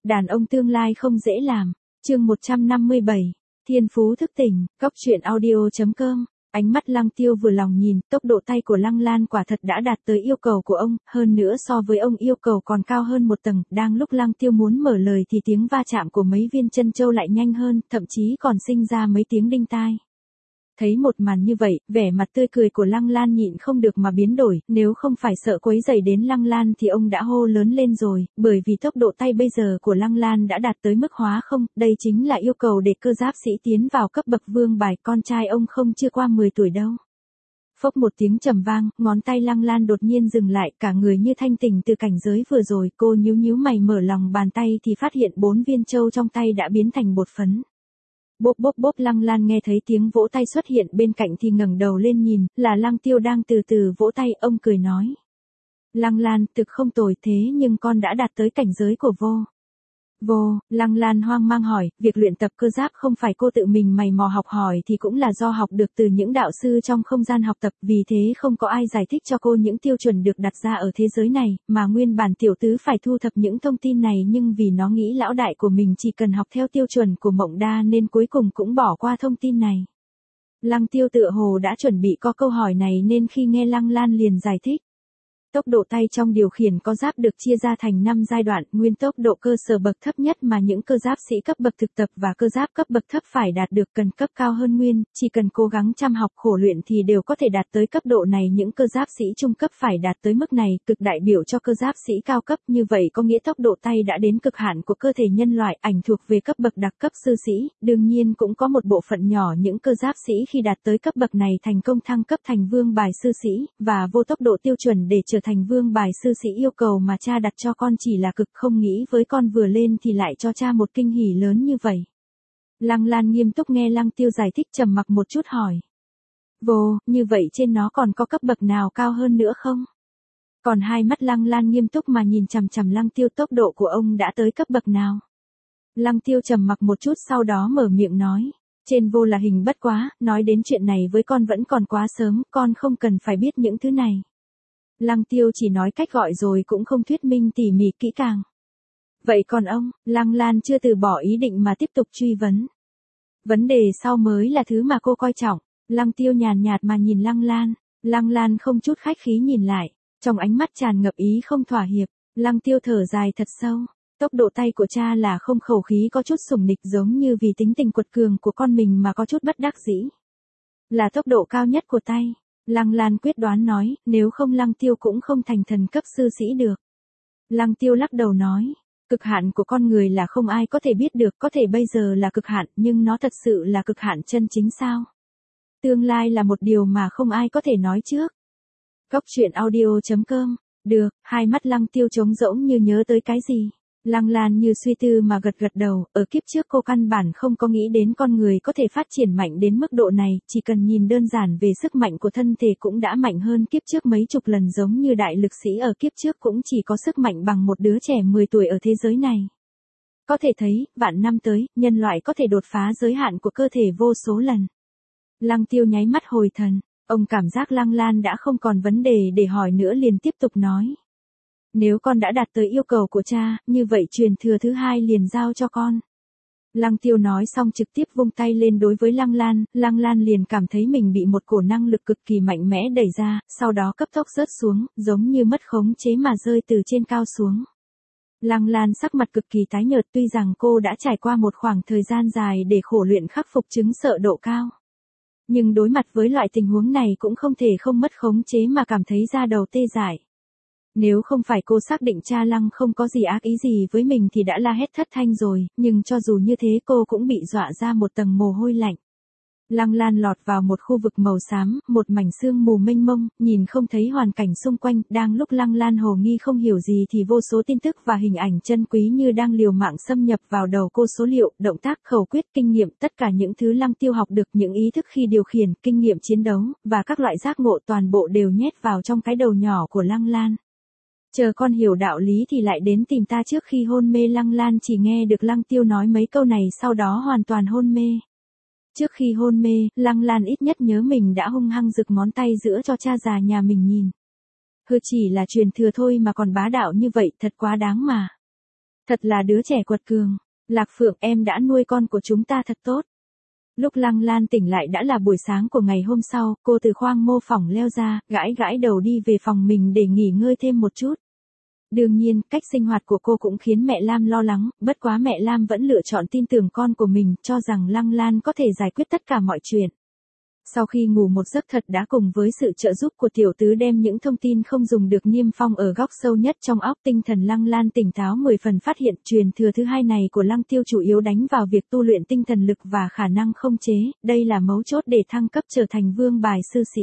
Đàn ông tương lai không dễ làm. Chương 157. Thiên phú thức tỉnh. Góc truyện audio.com. Ánh mắt Lăng Tiêu vừa lòng nhìn, tốc độ tay của Lăng Lan quả thật đã đạt tới yêu cầu của ông, hơn nữa so với ông yêu cầu còn cao hơn một tầng. Đang lúc Lăng Tiêu muốn mở lời thì tiếng va chạm của mấy viên chân châu lại nhanh hơn, thậm chí còn sinh ra mấy tiếng đinh tai. Thấy một màn như vậy, vẻ mặt tươi cười của Lăng Lan nhịn không được mà biến đổi, nếu không phải sợ quấy rầy đến Lăng Lan thì ông đã hô lớn lên rồi, bởi vì tốc độ tay bây giờ của Lăng Lan đã đạt tới mức hóa không, đây chính là yêu cầu để cơ giáp sĩ tiến vào cấp bậc vương bài, con trai ông không chưa qua 10 tuổi đâu. Phốc một tiếng trầm vang, ngón tay Lăng Lan đột nhiên dừng lại, cả người như thanh tỉnh từ cảnh giới vừa rồi, cô nhíu mày mở lòng bàn tay thì phát hiện 4 viên châu trong tay đã biến thành bột phấn. Bốp bốp bốp, Lăng Lan nghe thấy tiếng vỗ tay xuất hiện bên cạnh thì ngẩng đầu lên nhìn, là Lăng Tiêu đang từ từ vỗ tay, ông cười nói. Lăng Lan, thực không tồi, thế nhưng con đã đạt tới cảnh giới của vô. Lăng Lan hoang mang hỏi, việc luyện tập cơ giáp không phải cô tự mình mày mò học hỏi thì cũng là do học được từ những đạo sư trong không gian học tập, vì thế không có ai giải thích cho cô những tiêu chuẩn được đặt ra ở thế giới này, mà nguyên bản tiểu tứ phải thu thập những thông tin này, nhưng vì nó nghĩ lão đại của mình chỉ cần học theo tiêu chuẩn của Mộng Đa nên cuối cùng cũng bỏ qua thông tin này. Lăng Tiêu tựa hồ đã chuẩn bị có câu hỏi này nên khi nghe Lăng Lan liền giải thích. Tốc độ tay trong điều khiển có giáp được chia ra thành 5 giai đoạn, nguyên tốc độ cơ sở bậc thấp nhất mà những cơ giáp sĩ cấp bậc thực tập và cơ giáp cấp bậc thấp phải đạt được cần cấp cao hơn nguyên, chỉ cần cố gắng chăm học khổ luyện thì đều có thể đạt tới cấp độ này, những cơ giáp sĩ trung cấp phải đạt tới mức này, cực đại biểu cho cơ giáp sĩ cao cấp, như vậy có nghĩa tốc độ tay đã đến cực hạn của cơ thể nhân loại, ảnh thuộc về cấp bậc đặc cấp sư sĩ, đương nhiên cũng có một bộ phận nhỏ những cơ giáp sĩ khi đạt tới cấp bậc này thành công thăng cấp thành vương bài sư sĩ, và vô tốc độ tiêu chuẩn để trở thành vương bài sư sĩ yêu cầu mà cha đặt cho con chỉ là cực, không nghĩ với con vừa lên thì lại cho cha một kinh hỉ lớn như vậy. Lăng Lan nghiêm túc nghe Lăng Tiêu giải thích, trầm mặc một chút hỏi. Như vậy trên nó còn có cấp bậc nào cao hơn nữa không? Còn hai mắt Lăng Lan nghiêm túc mà nhìn chằm chằm Lăng Tiêu, tốc độ của ông đã tới cấp bậc nào? Lăng Tiêu trầm mặc một chút sau đó mở miệng nói. Trên vô là hình bất quá, nói đến chuyện này với con vẫn còn quá sớm, con không cần phải biết những thứ này. Lăng Tiêu chỉ nói cách gọi rồi cũng không thuyết minh tỉ mỉ kỹ càng. Vậy còn ông? Lăng Lan chưa từ bỏ ý định mà tiếp tục truy vấn. Vấn đề sau mới là thứ mà cô coi trọng. Lăng Tiêu nhàn nhạt mà nhìn Lăng Lan. Lăng Lan không chút khách khí nhìn lại, trong ánh mắt tràn ngập ý không thỏa hiệp. Lăng Tiêu thở dài thật sâu. Tốc độ tay của cha là không, khẩu khí có chút sủng nịch, giống như vì tính tình quật cường của con mình mà có chút bất đắc dĩ. Là tốc độ cao nhất của tay. Lăng Lan quyết đoán nói, nếu không Lăng Tiêu cũng không thành thần cấp sư sĩ được. Lăng Tiêu lắc đầu nói, cực hạn của con người là không ai có thể biết được, có thể bây giờ là cực hạn nhưng nó thật sự là cực hạn chân chính sao? Tương lai là một điều mà không ai có thể nói trước. Góc truyện audio.com. Được, hai mắt Lăng Tiêu trống rỗng như nhớ tới cái gì. Lăng Lan như suy tư mà gật đầu, ở kiếp trước cô căn bản không có nghĩ đến con người có thể phát triển mạnh đến mức độ này, chỉ cần nhìn đơn giản về sức mạnh của thân thể cũng đã mạnh hơn kiếp trước mấy chục lần, giống như đại lực sĩ ở kiếp trước cũng chỉ có sức mạnh bằng một đứa trẻ 10 tuổi ở thế giới này. Có thể thấy, vạn năm tới, nhân loại có thể đột phá giới hạn của cơ thể vô số lần. Lăng Tiêu nháy mắt hồi thần, ông cảm giác Lăng Lan đã không còn vấn đề để hỏi nữa liền tiếp tục nói. Nếu con đã đạt tới yêu cầu của cha, như vậy truyền thừa thứ hai liền giao cho con. Lăng Tiêu nói xong trực tiếp vung tay lên đối với Lăng Lan liền cảm thấy mình bị một cổ năng lực cực kỳ mạnh mẽ đẩy ra, sau đó cấp tốc rớt xuống, giống như mất khống chế mà rơi từ trên cao xuống. Lăng Lan sắc mặt cực kỳ tái nhợt, tuy rằng cô đã trải qua một khoảng thời gian dài để khổ luyện khắc phục chứng sợ độ cao. Nhưng đối mặt với loại tình huống này cũng không thể không mất khống chế mà cảm thấy da đầu tê dại. Nếu không phải cô xác định cha Lăng không có gì ác ý gì với mình thì đã la hét thất thanh rồi, nhưng cho dù như thế cô cũng bị dọa ra một tầng mồ hôi lạnh. Lăng Lan lọt vào một khu vực màu xám, một mảnh sương mù mênh mông, nhìn không thấy hoàn cảnh xung quanh, đang lúc Lăng Lan hồ nghi không hiểu gì thì vô số tin tức và hình ảnh chân quý như đang liều mạng xâm nhập vào đầu cô, số liệu, động tác, khẩu quyết, kinh nghiệm, tất cả những thứ Lăng Tiêu học được, những ý thức khi điều khiển, kinh nghiệm chiến đấu, và các loại giác ngộ toàn bộ đều nhét vào trong cái đầu nhỏ của Lăng Lan. Chờ con hiểu đạo lý thì lại đến tìm ta, trước khi hôn mê Lăng Lan chỉ nghe được Lăng Tiêu nói mấy câu này sau đó hoàn toàn hôn mê. Trước khi hôn mê, Lăng Lan ít nhất nhớ mình đã hung hăng giựt ngón tay giữa cho cha già nhà mình nhìn. Chỉ là truyền thừa thôi mà còn bá đạo như vậy, thật quá đáng mà. Thật là đứa trẻ quật cường. Lạc Phượng, em đã nuôi con của chúng ta thật tốt. Lúc Lăng Lan tỉnh lại đã là buổi sáng của ngày hôm sau, cô từ khoang mô phỏng leo ra, gãi gãi đầu đi về phòng mình để nghỉ ngơi thêm một chút. Đương nhiên, cách sinh hoạt của cô cũng khiến mẹ Lam lo lắng, bất quá mẹ Lam vẫn lựa chọn tin tưởng con của mình, cho rằng Lăng Lan có thể giải quyết tất cả mọi chuyện. Sau khi ngủ một giấc thật đã cùng với sự trợ giúp của tiểu tứ đem những thông tin không dùng được niêm phong ở góc sâu nhất trong óc, tinh thần Lăng Lan tỉnh táo 10 phần, phát hiện truyền thừa thứ hai này của Lăng Tiêu chủ yếu đánh vào việc tu luyện tinh thần lực và khả năng không chế, đây là mấu chốt để thăng cấp trở thành vương bài sư sĩ.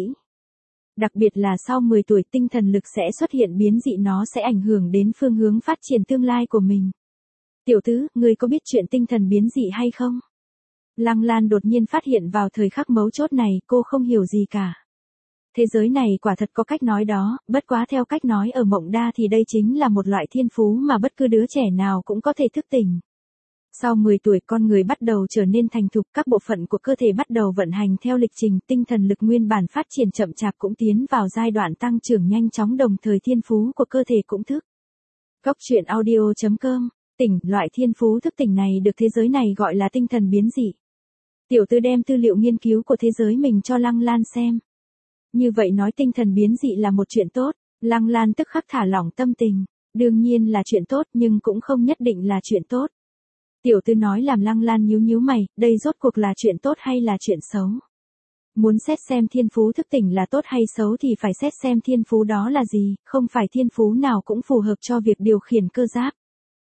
Đặc biệt là sau 10 tuổi tinh thần lực sẽ xuất hiện biến dị, nó sẽ ảnh hưởng đến phương hướng phát triển tương lai của mình. Tiểu tứ, ngươi có biết chuyện tinh thần biến dị hay không? Lăng Lan đột nhiên phát hiện vào thời khắc mấu chốt này, cô không hiểu gì cả. Thế giới này quả thật có cách nói đó, bất quá theo cách nói ở Mộng Đa thì đây chính là một loại thiên phú mà bất cứ đứa trẻ nào cũng có thể thức tỉnh. Sau 10 tuổi con người bắt đầu trở nên thành thục, các bộ phận của cơ thể bắt đầu vận hành theo lịch trình, tinh thần lực nguyên bản phát triển chậm chạp cũng tiến vào giai đoạn tăng trưởng nhanh chóng, đồng thời thiên phú của cơ thể cũng thức. Cốc truyện audio.com, tỉnh, loại thiên phú thức tỉnh này được thế giới này gọi là tinh thần biến dị. Tiểu Tư đem tư liệu nghiên cứu của thế giới mình cho Lăng Lan xem. Như vậy nói tinh thần biến dị là một chuyện tốt, Lăng Lan tức khắc thả lỏng tâm tình, đương nhiên là chuyện tốt nhưng cũng không nhất định là chuyện tốt. Tiểu Tư nói làm Lăng Lan nhíu nhíu mày, đây rốt cuộc là chuyện tốt hay là chuyện xấu? Muốn xét xem thiên phú thức tỉnh là tốt hay xấu thì phải xét xem thiên phú đó là gì, không phải thiên phú nào cũng phù hợp cho việc điều khiển cơ giáp.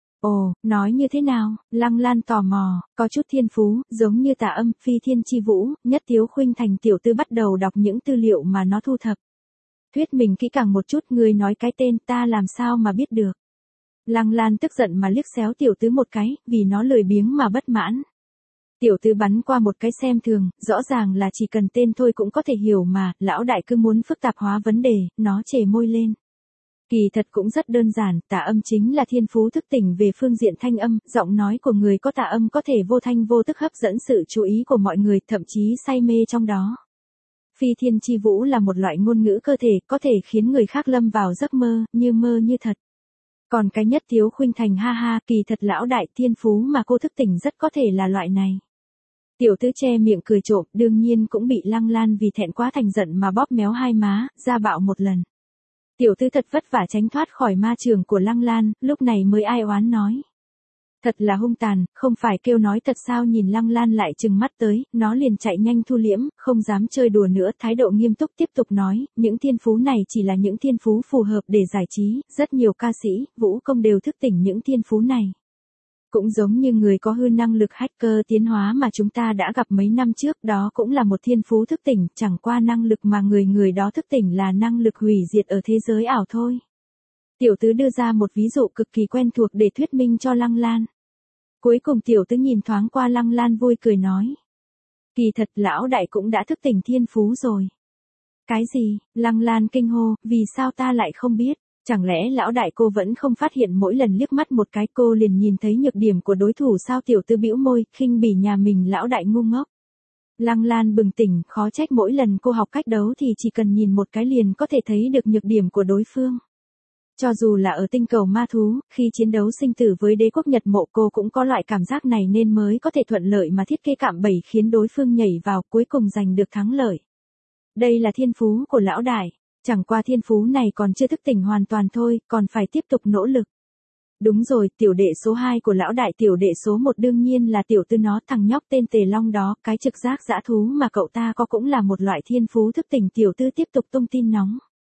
Ồ, nói như thế nào? Lăng Lan tò mò, có chút thiên phú, giống như Tà Âm, Phi Thiên Chi Vũ, Nhất Tiếu Khuynh Thành. Tiểu Tư bắt đầu đọc những tư liệu mà nó thu thập. Thuyết mình kỹ càng một chút, người nói cái tên ta làm sao mà biết được. Lăng Lan tức giận mà liếc xéo Tiểu Tư một cái, vì nó lười biếng mà bất mãn. Tiểu Tư bắn qua một cái xem thường, rõ ràng là chỉ cần tên thôi cũng có thể hiểu mà, lão đại cứ muốn phức tạp hóa vấn đề, nó chề môi lên. Kỳ thật cũng rất đơn giản, Tà Âm chính là thiên phú thức tỉnh về phương diện thanh âm, giọng nói của người có tà âm có thể vô thanh vô tức hấp dẫn sự chú ý của mọi người, thậm chí say mê trong đó. Phi Thiên Chi Vũ là một loại ngôn ngữ cơ thể, có thể khiến người khác lâm vào giấc mơ như thật. Còn cái Nhất Tiếu Khuynh Thành, ha ha, kỳ thật lão đại thiên phú mà cô thức tỉnh rất có thể là loại này. Tiểu Tư che miệng cười trộm, đương nhiên cũng bị Lăng Lan vì thẹn quá thành giận mà bóp méo hai má, ra bạo một lần. Tiểu Tư thật vất vả tránh thoát khỏi ma trường của Lăng Lan, lúc này mới ai oán nói. Thật là hung tàn, không phải kêu nói thật sao? Nhìn Lăng Lan lại trừng mắt tới, nó liền chạy nhanh thu liễm, không dám chơi đùa nữa, thái độ nghiêm túc tiếp tục nói, những thiên phú này chỉ là những thiên phú phù hợp để giải trí, rất nhiều ca sĩ, vũ công đều thức tỉnh những thiên phú này. Cũng giống như người có hư năng lực hacker tiến hóa mà chúng ta đã gặp mấy năm trước, đó cũng là một thiên phú thức tỉnh, chẳng qua năng lực mà người đó thức tỉnh là năng lực hủy diệt ở thế giới ảo thôi. Tiểu Tứ đưa ra một ví dụ cực kỳ quen thuộc để thuyết minh cho Lăng Lan. Cuối cùng Tiểu Tứ nhìn thoáng qua Lăng Lan vui cười nói. Kỳ thật lão đại cũng đã thức tỉnh thiên phú rồi. Cái gì? Lăng Lan kinh hô, vì sao ta lại không biết? Chẳng lẽ lão đại cô vẫn không phát hiện? Mỗi lần liếc mắt một cái cô liền nhìn thấy nhược điểm của đối thủ sao? Tiểu Tư bĩu môi, khinh bỉ nhà mình lão đại ngu ngốc. Lăng Lan bừng tỉnh, khó trách mỗi lần cô học cách đấu thì chỉ cần nhìn một cái liền có thể thấy được nhược điểm của đối phương. Cho dù là ở tinh cầu ma thú, khi chiến đấu sinh tử với đế quốc Nhật Mộ cô cũng có loại cảm giác này nên mới có thể thuận lợi mà thiết kế cạm bẫy khiến đối phương nhảy vào cuối cùng giành được thắng lợi. Đây là thiên phú của lão đại. Chẳng qua thiên phú này còn chưa thức tỉnh hoàn toàn thôi, còn phải tiếp tục nỗ lực. Đúng rồi, tiểu đệ số 2 của lão đại, tiểu đệ số 1 đương nhiên là Tiểu Tư nó, thằng nhóc tên Tề Long đó, cái trực giác dã thú mà cậu ta có cũng là một loại thiên phú thức tỉnh. Tiểu Tư tiếp tục tung tin nóng.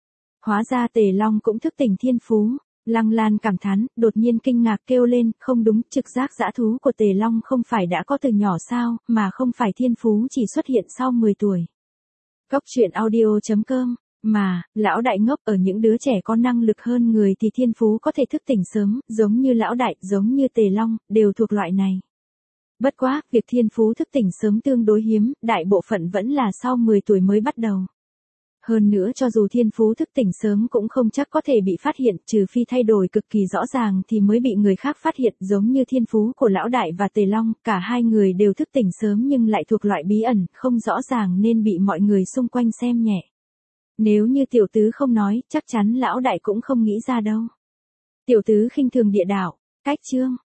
Hóa ra Tề Long cũng thức tỉnh thiên phú. Lăng Lan cảm thán, đột nhiên kinh ngạc kêu lên, không đúng, trực giác dã thú của Tề Long không phải đã có từ nhỏ sao, mà không phải thiên phú chỉ xuất hiện sau 10 tuổi. Cốc truyện audio.com. Mà, lão đại ngốc, ở những đứa trẻ có năng lực hơn người thì thiên phú có thể thức tỉnh sớm, giống như lão đại, giống như Tề Long, đều thuộc loại này. Bất quá, việc thiên phú thức tỉnh sớm tương đối hiếm, đại bộ phận vẫn là sau 10 tuổi mới bắt đầu. Hơn nữa cho dù thiên phú thức tỉnh sớm cũng không chắc có thể bị phát hiện, trừ phi thay đổi cực kỳ rõ ràng thì mới bị người khác phát hiện, giống như thiên phú của lão đại và Tề Long, cả hai người đều thức tỉnh sớm nhưng lại thuộc loại bí ẩn, không rõ ràng nên bị mọi người xung quanh xem nhẹ. Nếu như Tiểu Tứ không nói, chắc chắn lão đại cũng không nghĩ ra đâu. Tiểu Tứ khinh thường địa đạo, Cách chương